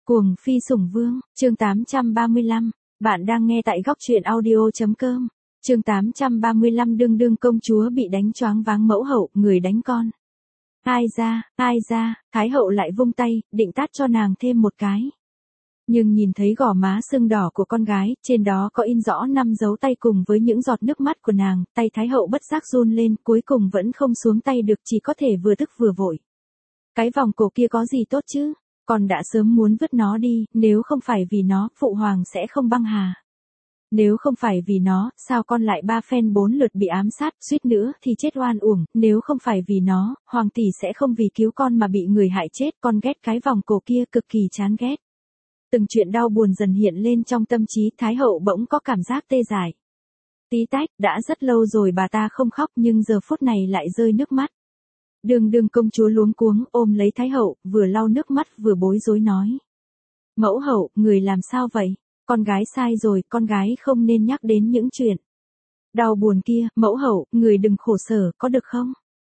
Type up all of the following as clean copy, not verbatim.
Cuồng phi sủng vương, chương 835, bạn đang nghe tại góc truyện audio.com. Chương 835 đương đương công chúa bị đánh choáng váng mẫu hậu, người đánh con. Ai ra, Thái hậu lại vung tay, định tát cho nàng thêm một cái. Nhưng nhìn thấy gò má sưng đỏ của con gái, trên đó có in rõ 5 dấu tay cùng với những giọt nước mắt của nàng, tay Thái hậu bất giác run lên, cuối cùng vẫn không xuống tay được, chỉ có thể vừa tức vừa vội. Cái vòng cổ kia có gì tốt chứ? Con đã sớm muốn vứt nó đi, nếu không phải vì nó, phụ hoàng sẽ không băng hà. Nếu không phải vì nó, sao con lại 3 phen 4 lượt bị ám sát, suýt nữa thì chết oan uổng, nếu không phải vì nó, hoàng tỷ sẽ không vì cứu con mà bị người hại chết, con ghét cái vòng cổ kia, cực kỳ chán ghét. Từng chuyện đau buồn dần hiện lên trong tâm trí, Thái hậu bỗng có cảm giác tê dại. Tí tách, đã rất lâu rồi bà ta không khóc nhưng giờ phút này lại rơi nước mắt. Đương đương công chúa luống cuống ôm lấy Thái hậu, vừa lau nước mắt vừa bối rối nói. Mẫu hậu, người làm sao vậy? Con gái sai rồi, con gái không nên nhắc đến những chuyện đau buồn kia, mẫu hậu, người đừng khổ sở, có được không?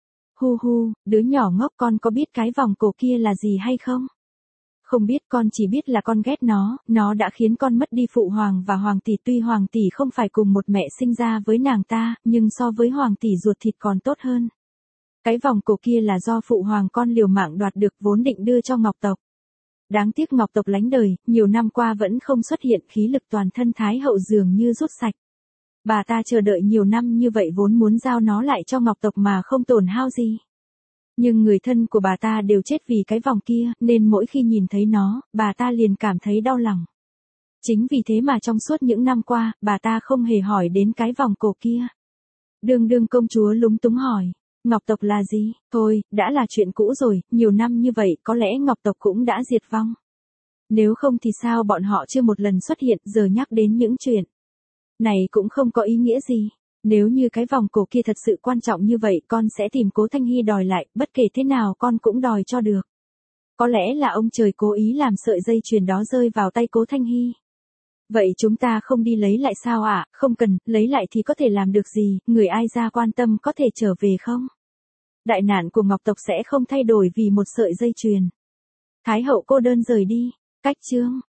Hu, đứa nhỏ ngốc, con có biết cái vòng cổ kia là gì hay không? Không biết, con chỉ biết là con ghét nó đã khiến con mất đi phụ hoàng và hoàng tỷ, tuy hoàng tỷ không phải cùng một mẹ sinh ra với nàng ta, nhưng so với hoàng tỷ ruột thịt còn tốt hơn. Cái vòng cổ kia là do phụ hoàng con liều mạng đoạt được, vốn định đưa cho Ngọc tộc. Đáng tiếc Ngọc tộc lánh đời, nhiều năm qua vẫn không xuất hiện, khí lực toàn thân Thái hậu dường như rút sạch. Bà ta chờ đợi nhiều năm như vậy vốn muốn giao nó lại cho Ngọc tộc mà không tổn hao gì. Nhưng người thân của bà ta đều chết vì cái vòng kia, nên mỗi khi nhìn thấy nó, bà ta liền cảm thấy đau lòng. Chính vì thế mà trong suốt những năm qua, bà ta không hề hỏi đến cái vòng cổ kia. Đương đương công chúa lúng túng hỏi. Ngọc tộc là gì? Thôi, đã là chuyện cũ rồi, nhiều năm như vậy, có lẽ Ngọc tộc cũng đã diệt vong. Nếu không thì sao bọn họ chưa một lần xuất hiện, giờ nhắc đến những chuyện này cũng không có ý nghĩa gì. Nếu như cái vòng cổ kia thật sự quan trọng như vậy, con sẽ tìm Cố Thanh Hy đòi lại, bất kể thế nào con cũng đòi cho được. Có lẽ là ông trời cố ý làm sợi dây chuyền đó rơi vào tay Cố Thanh Hy. Vậy chúng ta không đi lấy lại sao ạ? Không cần, lấy lại thì có thể làm được gì, người ai ra quan tâm có thể trở về không? Đại nạn của Ngọc tộc sẽ không thay đổi vì một sợi dây chuyền. Thái hậu cô đơn rời đi. Cách chương